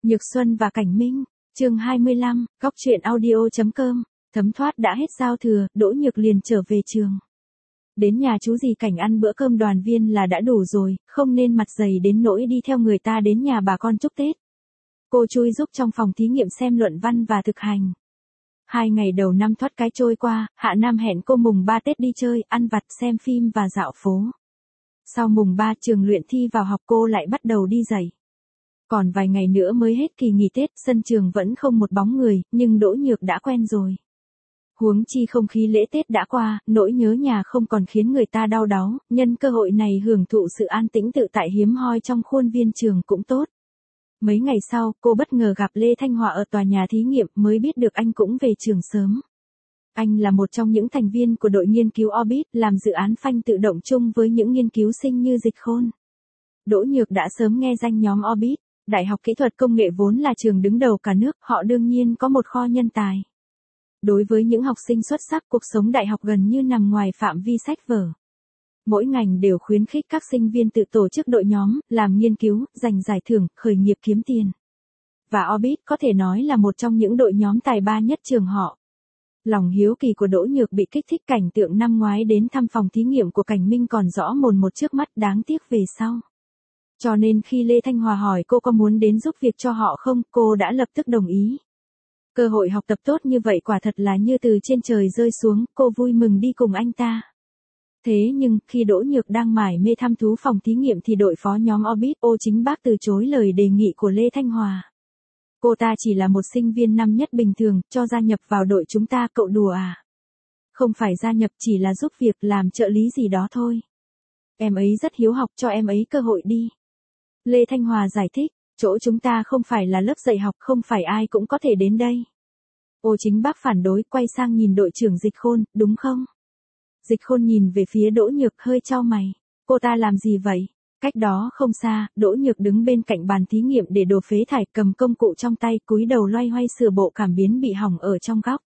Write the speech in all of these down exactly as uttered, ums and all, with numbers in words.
Nhược Xuân và Cảnh Minh, chương hai mươi lăm, góc truyện audio.com, thấm thoát đã hết giao thừa, Đỗ Nhược liền trở về trường. Đến nhà chú dì Cảnh ăn bữa cơm đoàn viên là đã đủ rồi, không nên mặt dày đến nỗi đi theo người ta đến nhà bà con chúc Tết. Cô chui giúp trong phòng thí nghiệm xem luận văn và thực hành. Hai ngày đầu năm thoát cái trôi qua, Hạ Nam hẹn cô mùng ba Tết đi chơi, ăn vặt, xem phim và dạo phố. Sau mùng ba trường luyện thi vào học cô lại bắt đầu đi dạy. Còn vài ngày nữa mới hết kỳ nghỉ Tết, sân trường vẫn không một bóng người, nhưng Đỗ Nhược đã quen rồi. Huống chi không khí lễ Tết đã qua, nỗi nhớ nhà không còn khiến người ta đau đáu, nhân cơ hội này hưởng thụ sự an tĩnh tự tại hiếm hoi trong khuôn viên trường cũng tốt. Mấy ngày sau, cô bất ngờ gặp Lê Thanh Hòa ở tòa nhà thí nghiệm, mới biết được anh cũng về trường sớm. Anh là một trong những thành viên của đội nghiên cứu Orbit, làm dự án phanh tự động chung với những nghiên cứu sinh như Dịch Khôn. Đỗ Nhược đã sớm nghe danh nhóm Orbit. Đại học Kỹ thuật Công nghệ vốn là trường đứng đầu cả nước, họ đương nhiên có một kho nhân tài. Đối với những học sinh xuất sắc, cuộc sống đại học gần như nằm ngoài phạm vi sách vở. Mỗi ngành đều khuyến khích các sinh viên tự tổ chức đội nhóm, làm nghiên cứu, giành giải thưởng, khởi nghiệp kiếm tiền. Và Orbit có thể nói là một trong những đội nhóm tài ba nhất trường họ. Lòng hiếu kỳ của Đỗ Nhược bị kích thích, cảnh tượng năm ngoái đến thăm phòng thí nghiệm của Cảnh Minh còn rõ mồn một trước mắt, đáng tiếc về sau. Cho nên khi Lê Thanh Hòa hỏi cô có muốn đến giúp việc cho họ không, cô đã lập tức đồng ý. Cơ hội học tập tốt như vậy quả thật là như từ trên trời rơi xuống, cô vui mừng đi cùng anh ta. Thế nhưng, khi Đỗ Nhược đang mải mê thăm thú phòng thí nghiệm thì đội phó nhóm Orbit Ô Chính Bác từ chối lời đề nghị của Lê Thanh Hòa. Cô ta chỉ là một sinh viên năm nhất bình thường, cho gia nhập vào đội chúng ta, cậu đùa à? Không phải gia nhập, chỉ là giúp việc, làm trợ lý gì đó thôi. Em ấy rất hiếu học, cho em ấy cơ hội đi. Lê Thanh Hòa giải thích, chỗ chúng ta không phải là lớp dạy học, không phải ai cũng có thể đến đây. Ô Chính Bác phản đối, quay sang nhìn đội trưởng Dịch Khôn, đúng không? Dịch Khôn nhìn về phía Đỗ Nhược, hơi chau mày. Cô ta làm gì vậy? Cách đó không xa, Đỗ Nhược đứng bên cạnh bàn thí nghiệm để đồ phế thải, cầm công cụ trong tay, cúi đầu loay hoay sửa bộ cảm biến bị hỏng ở trong góc.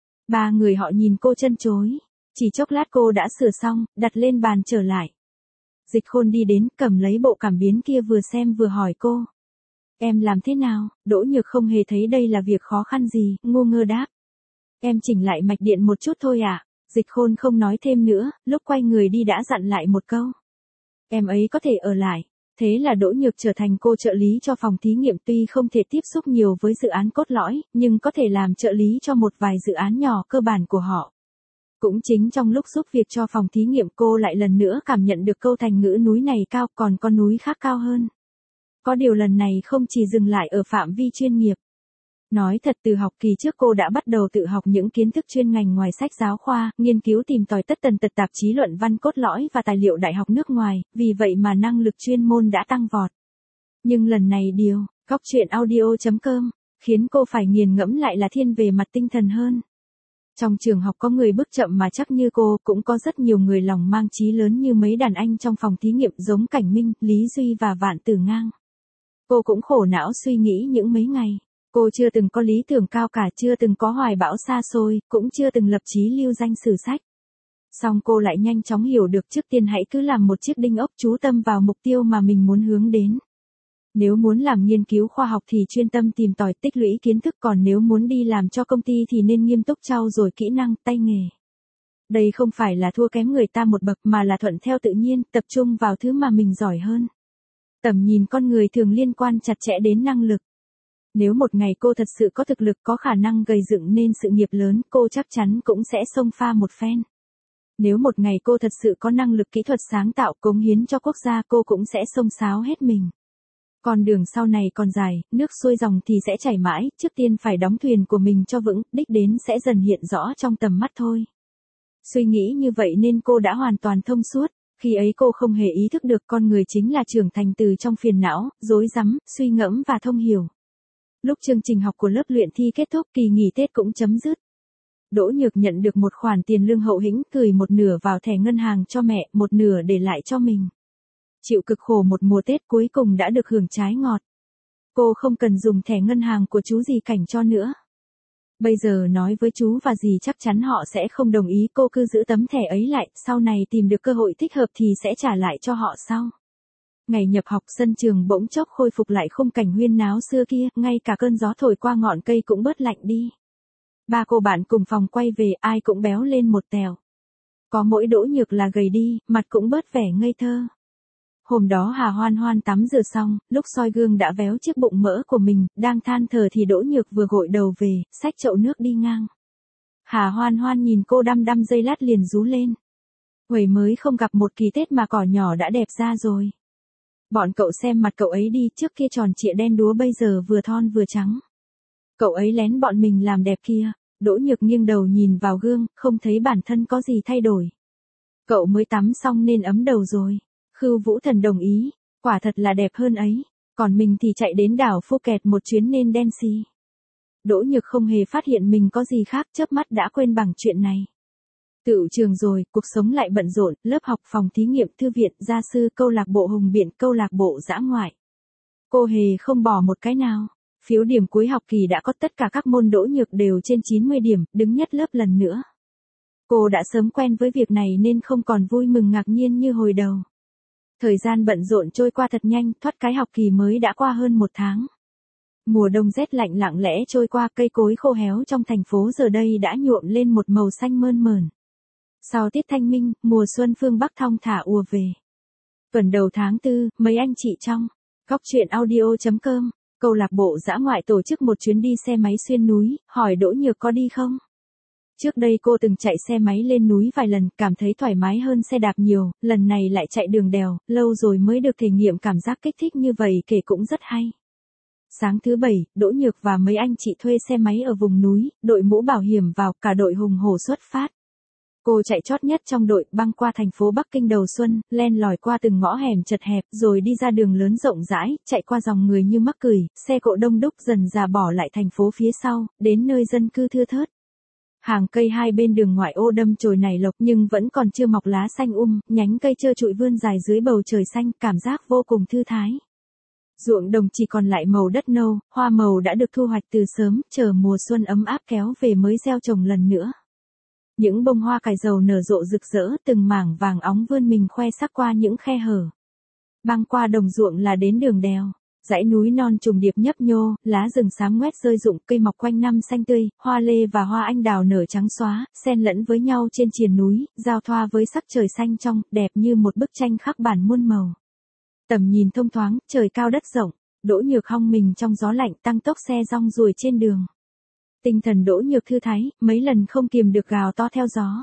Ba người họ nhìn cô chân chối. Chỉ chốc lát cô đã sửa xong, đặt lên bàn trở lại. Dịch Khôn đi đến, cầm lấy bộ cảm biến kia vừa xem vừa hỏi cô. Em làm thế nào? Đỗ Nhược không hề thấy đây là việc khó khăn gì, ngu ngơ đáp. Em chỉnh lại mạch điện một chút thôi ạ. À? Dịch Khôn không nói thêm nữa, lúc quay người đi đã dặn lại một câu. Em ấy có thể ở lại. Thế là Đỗ Nhược trở thành cô trợ lý cho phòng thí nghiệm, tuy không thể tiếp xúc nhiều với dự án cốt lõi, nhưng có thể làm trợ lý cho một vài dự án nhỏ cơ bản của họ. Cũng chính trong lúc giúp việc cho phòng thí nghiệm cô lại lần nữa cảm nhận được câu thành ngữ núi này cao, còn con núi khác cao hơn. Có điều lần này không chỉ dừng lại ở phạm vi chuyên nghiệp. Nói thật, từ học kỳ trước cô đã bắt đầu tự học những kiến thức chuyên ngành ngoài sách giáo khoa, nghiên cứu tìm tòi tất tần tật tạp chí luận văn cốt lõi và tài liệu đại học nước ngoài, vì vậy mà năng lực chuyên môn đã tăng vọt. Nhưng lần này điều, góc truyện audio.com, khiến cô phải nghiền ngẫm lại là thiên về mặt tinh thần hơn. Trong trường học có người bước chậm mà chắc như cô, cũng có rất nhiều người lòng mang chí lớn như mấy đàn anh trong phòng thí nghiệm giống Cảnh Minh, Lý Duy và Vạn Tử Ngang. Cô cũng khổ não suy nghĩ những mấy ngày. Cô chưa từng có lý tưởng cao cả, chưa từng có hoài bão xa xôi, cũng chưa từng lập chí lưu danh sử sách. Song cô lại nhanh chóng hiểu được, trước tiên hãy cứ làm một chiếc đinh ốc, chú tâm vào mục tiêu mà mình muốn hướng đến. Nếu muốn làm nghiên cứu khoa học thì chuyên tâm tìm tòi tích lũy kiến thức, còn nếu muốn đi làm cho công ty thì nên nghiêm túc trau dồi kỹ năng, tay nghề. Đây không phải là thua kém người ta một bậc mà là thuận theo tự nhiên, tập trung vào thứ mà mình giỏi hơn. Tầm nhìn con người thường liên quan chặt chẽ đến năng lực. Nếu một ngày cô thật sự có thực lực, có khả năng gầy dựng nên sự nghiệp lớn, cô chắc chắn cũng sẽ xông pha một phen. Nếu một ngày cô thật sự có năng lực kỹ thuật sáng tạo, cống hiến cho quốc gia, cô cũng sẽ xông xáo hết mình. Con đường sau này còn dài, nước xuôi dòng thì sẽ chảy mãi, trước tiên phải đóng thuyền của mình cho vững, đích đến sẽ dần hiện rõ trong tầm mắt thôi. Suy nghĩ như vậy nên cô đã hoàn toàn thông suốt, khi ấy cô không hề ý thức được con người chính là trưởng thành từ trong phiền não, rối rắm, suy ngẫm và thông hiểu. Lúc chương trình học của lớp luyện thi kết thúc, kỳ nghỉ Tết cũng chấm dứt. Đỗ Nhược nhận được một khoản tiền lương hậu hĩnh, gửi một nửa vào thẻ ngân hàng cho mẹ, một nửa để lại cho mình. Chịu cực khổ một mùa Tết cuối cùng đã được hưởng trái ngọt. Cô không cần dùng thẻ ngân hàng của chú dì Cảnh cho nữa. Bây giờ nói với chú và dì chắc chắn họ sẽ không đồng ý, cô cứ giữ tấm thẻ ấy lại, sau này tìm được cơ hội thích hợp thì sẽ trả lại cho họ sau. Ngày nhập học sân trường bỗng chốc khôi phục lại khung cảnh huyên náo xưa kia, ngay cả cơn gió thổi qua ngọn cây cũng bớt lạnh đi. Ba cô bạn cùng phòng quay về, ai cũng béo lên một tèo. Có mỗi Đỗ Nhược là gầy đi, mặt cũng bớt vẻ ngây thơ. Hôm đó Hà Hoan Hoan tắm rửa xong, lúc soi gương đã véo chiếc bụng mỡ của mình, đang than thở thì Đỗ Nhược vừa gội đầu về, xách chậu nước đi ngang. Hà Hoan Hoan nhìn cô đăm đăm giây lát liền rú lên. Huẩy mới không gặp một kỳ Tết mà cỏ nhỏ đã đẹp ra rồi. Bọn cậu xem mặt cậu ấy đi, trước kia tròn trịa đen đúa bây giờ vừa thon vừa trắng. Cậu ấy lén bọn mình làm đẹp kia. Đỗ Nhược nghiêng đầu nhìn vào gương, không thấy bản thân có gì thay đổi. Cậu mới tắm xong nên ấm đầu rồi. Khưu Vũ Thần đồng ý, quả thật là đẹp hơn ấy, còn mình thì chạy đến đảo Phuket một chuyến nên đen xì. Đỗ Nhược không hề phát hiện mình có gì khác, chớp mắt đã quên bằng chuyện này. Tựu trường rồi, cuộc sống lại bận rộn, lớp học, phòng thí nghiệm, thư viện, gia sư, câu lạc bộ hùng biện, câu lạc bộ dã ngoại. Cô hề không bỏ một cái nào. Phiếu điểm cuối học kỳ đã có, tất cả các môn Đỗ Nhược đều trên chín mươi điểm, đứng nhất lớp lần nữa. Cô đã sớm quen với việc này nên không còn vui mừng ngạc nhiên như hồi đầu. Thời gian bận rộn trôi qua thật nhanh, thoát cái học kỳ mới đã qua hơn một tháng. Mùa đông rét lạnh lặng lẽ trôi qua, cây cối khô héo trong thành phố giờ đây đã nhuộm lên một màu xanh mơn mởn. Sau tiết thanh minh, mùa xuân phương Bắc thong thả ùa về. Tuần đầu tháng tư, mấy anh chị trong góc truyện audio chấm com, câu lạc bộ dã ngoại tổ chức một chuyến đi xe máy xuyên núi, hỏi Đỗ Nhược có đi không? Trước đây cô từng chạy xe máy lên núi vài lần, cảm thấy thoải mái hơn xe đạp nhiều, lần này lại chạy đường đèo, lâu rồi mới được thể nghiệm cảm giác kích thích như vậy, kể cũng rất hay. Sáng thứ bảy, Đỗ Nhược và mấy anh chị thuê xe máy ở vùng núi, đội mũ bảo hiểm vào, cả đội hùng hổ xuất phát. Cô chạy chót nhất trong đội, băng qua thành phố Bắc Kinh đầu xuân, len lỏi qua từng ngõ hẻm chật hẹp, rồi đi ra đường lớn rộng rãi, chạy qua dòng người như mắc cười, xe cộ đông đúc dần dà bỏ lại thành phố phía sau, đến nơi dân cư thưa thớt. Hàng cây hai bên đường ngoại ô đâm chồi nảy lộc nhưng vẫn còn chưa mọc lá xanh um, nhánh cây trơ trụi vươn dài dưới bầu trời xanh, cảm giác vô cùng thư thái. Ruộng đồng chỉ còn lại màu đất nâu, hoa màu đã được thu hoạch từ sớm, chờ mùa xuân ấm áp kéo về mới gieo trồng lần nữa. Những bông hoa cải dầu nở rộ rực rỡ, từng mảng vàng óng vươn mình khoe sắc qua những khe hở. Băng qua đồng ruộng là đến đường đèo, dãy núi non trùng điệp nhấp nhô, lá rừng xám ngoét rơi rụng, cây mọc quanh năm xanh tươi, hoa lê và hoa anh đào nở trắng xóa, xen lẫn với nhau trên triền núi, giao thoa với sắc trời xanh trong, đẹp như một bức tranh khắc bản muôn màu. Tầm nhìn thông thoáng, trời cao đất rộng, Đỗ Nhược hong mình trong gió lạnh, tăng tốc xe rong ruổi trên đường. Tinh thần Đỗ Nhược thư thái, mấy lần không kìm được gào to theo gió.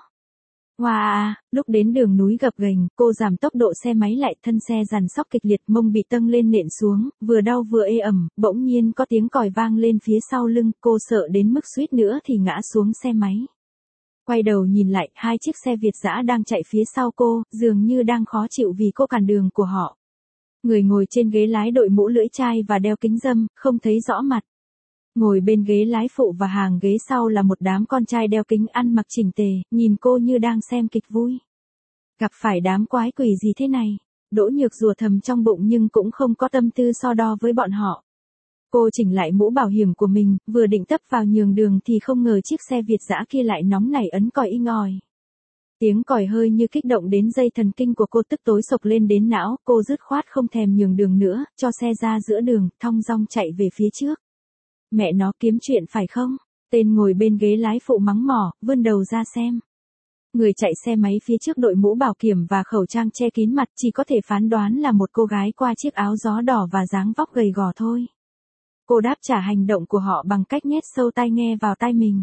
Wow, lúc đến đường núi gập ghềnh, cô giảm tốc độ xe máy lại, thân xe giằn xóc kịch liệt, mông bị tâng lên nện xuống, vừa đau vừa ê ẩm, bỗng nhiên có tiếng còi vang lên phía sau lưng, cô sợ đến mức suýt nữa thì ngã xuống xe máy. Quay đầu nhìn lại, hai chiếc xe Việt dã đang chạy phía sau cô, dường như đang khó chịu vì cô cản đường của họ. Người ngồi trên ghế lái đội mũ lưỡi chai và đeo kính râm, không thấy rõ mặt. Ngồi bên ghế lái phụ và hàng ghế sau là một đám con trai đeo kính ăn mặc chỉnh tề, nhìn cô như đang xem kịch vui. Gặp phải đám quái quỷ gì thế này? Đỗ Nhược rủa thầm trong bụng nhưng cũng không có tâm tư so đo với bọn họ. Cô chỉnh lại mũ bảo hiểm của mình, vừa định tấp vào nhường đường thì không ngờ chiếc xe Việt dã kia lại nóng nảy ấn còi inh ỏi. Tiếng còi hơi như kích động đến dây thần kinh của cô, tức tối sộc lên đến não, cô dứt khoát không thèm nhường đường nữa, cho xe ra giữa đường, thong dong chạy về phía trước. Mẹ nó kiếm chuyện phải không? Tên ngồi bên ghế lái phụ mắng mỏ, vươn đầu ra xem. Người chạy xe máy phía trước đội mũ bảo kiểm và khẩu trang che kín mặt, chỉ có thể phán đoán là một cô gái qua chiếc áo gió đỏ và dáng vóc gầy gò thôi. Cô đáp trả hành động của họ bằng cách nhét sâu tai nghe vào tai mình.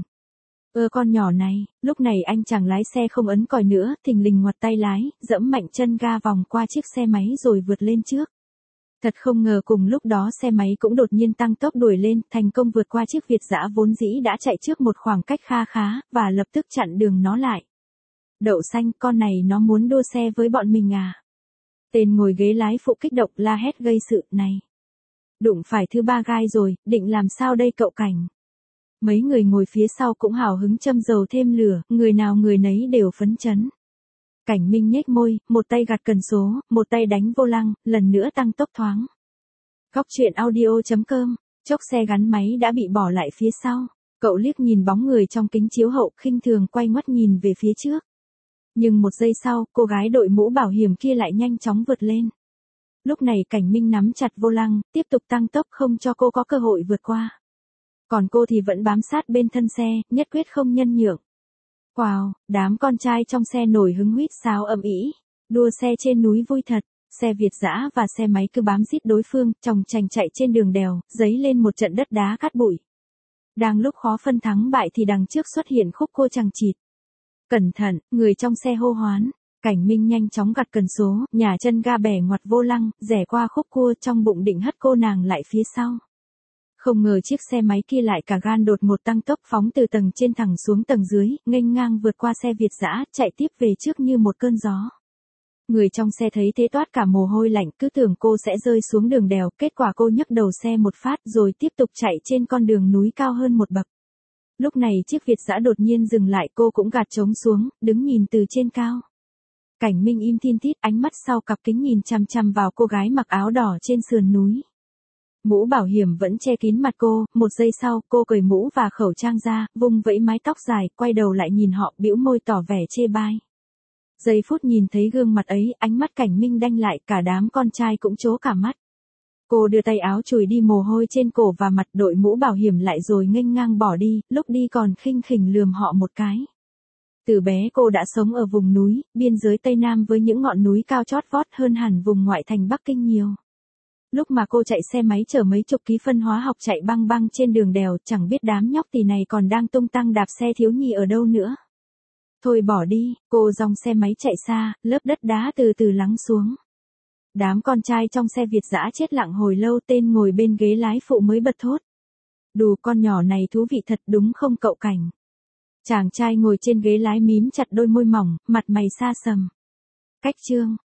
Ơ con nhỏ này, lúc này anh chàng lái xe không ấn còi nữa, thình lình ngoặt tay lái, dẫm mạnh chân ga vòng qua chiếc xe máy rồi vượt lên trước. Thật không ngờ cùng lúc đó xe máy cũng đột nhiên tăng tốc đuổi lên, thành công vượt qua chiếc Việt dã vốn dĩ đã chạy trước một khoảng cách kha khá, và lập tức chặn đường nó lại. Đậu xanh, con này nó muốn đua xe với bọn mình à? Tên ngồi ghế lái phụ kích động la hét gây sự, này. Đụng phải thứ ba gai rồi, định làm sao đây cậu Cảnh? Mấy người ngồi phía sau cũng hào hứng châm dầu thêm lửa, người nào người nấy đều phấn chấn. Cảnh Minh nhếch môi, một tay gạt cần số, một tay đánh vô lăng, lần nữa tăng tốc thoáng. Góc truyện audio chấm com, chốc xe gắn máy đã bị bỏ lại phía sau. Cậu liếc nhìn bóng người trong kính chiếu hậu, khinh thường quay ngoắt nhìn về phía trước. Nhưng một giây sau, cô gái đội mũ bảo hiểm kia lại nhanh chóng vượt lên. Lúc này Cảnh Minh nắm chặt vô lăng, tiếp tục tăng tốc không cho cô có cơ hội vượt qua. Còn cô thì vẫn bám sát bên thân xe, nhất quyết không nhân nhượng. Wow, đám con trai trong xe nổi hứng huýt sáo ầm ĩ, đua xe trên núi vui thật. Xe Việt dã và xe máy cứ bám rít đối phương, chòng chành chạy trên đường đèo, dấy lên một trận đất đá cát bụi. Đang lúc khó phân thắng bại thì đằng trước xuất hiện khúc cô chằng chịt. Cẩn thận, người trong xe hô hoán. Cảnh Minh nhanh chóng gặt cần số, nhả chân ga bẻ ngoặt vô lăng, rẽ qua khúc cua trong bụng định hất cô nàng lại phía sau. Không ngờ chiếc xe máy kia lại cả gan đột một tăng tốc phóng từ tầng trên thẳng xuống tầng dưới, nghênh ngang vượt qua xe Việt dã, chạy tiếp về trước như một cơn gió. Người trong xe thấy thế toát cả mồ hôi lạnh, cứ tưởng cô sẽ rơi xuống đường đèo, kết quả cô nhấc đầu xe một phát rồi tiếp tục chạy trên con đường núi cao hơn một bậc. Lúc này chiếc Việt dã đột nhiên dừng lại, cô cũng gạt trống xuống, đứng nhìn từ trên cao. Cảnh Minh im thin thít, ánh mắt sau cặp kính nhìn chằm chằm vào cô gái mặc áo đỏ trên sườn núi. Mũ bảo hiểm vẫn che kín mặt cô, một giây sau, cô cởi mũ và khẩu trang ra, vung vẫy mái tóc dài, quay đầu lại nhìn họ, bĩu môi tỏ vẻ chê bai. Giây phút nhìn thấy gương mặt ấy, ánh mắt Cảnh Minh đanh lại, cả đám con trai cũng trố cả mắt. Cô đưa tay áo chùi đi mồ hôi trên cổ và mặt, đội mũ bảo hiểm lại rồi nghênh ngang bỏ đi, lúc đi còn khinh khỉnh lườm họ một cái. Từ bé cô đã sống ở vùng núi, biên giới Tây Nam với những ngọn núi cao chót vót hơn hẳn vùng ngoại thành Bắc Kinh nhiều. Lúc mà cô chạy xe máy chở mấy chục ký phân hóa học chạy băng băng trên đường đèo, chẳng biết đám nhóc tỳ này còn đang tung tăng đạp xe thiếu nhi ở đâu nữa. Thôi bỏ đi, cô dòng xe máy chạy xa, lớp đất đá từ từ lắng xuống. Đám con trai trong xe Việt dã chết lặng hồi lâu, tên ngồi bên ghế lái phụ mới bật thốt. Đù, con nhỏ này thú vị thật đúng không cậu Cảnh? Chàng trai ngồi trên ghế lái mím chặt đôi môi mỏng, mặt mày xa sầm. Cách chương.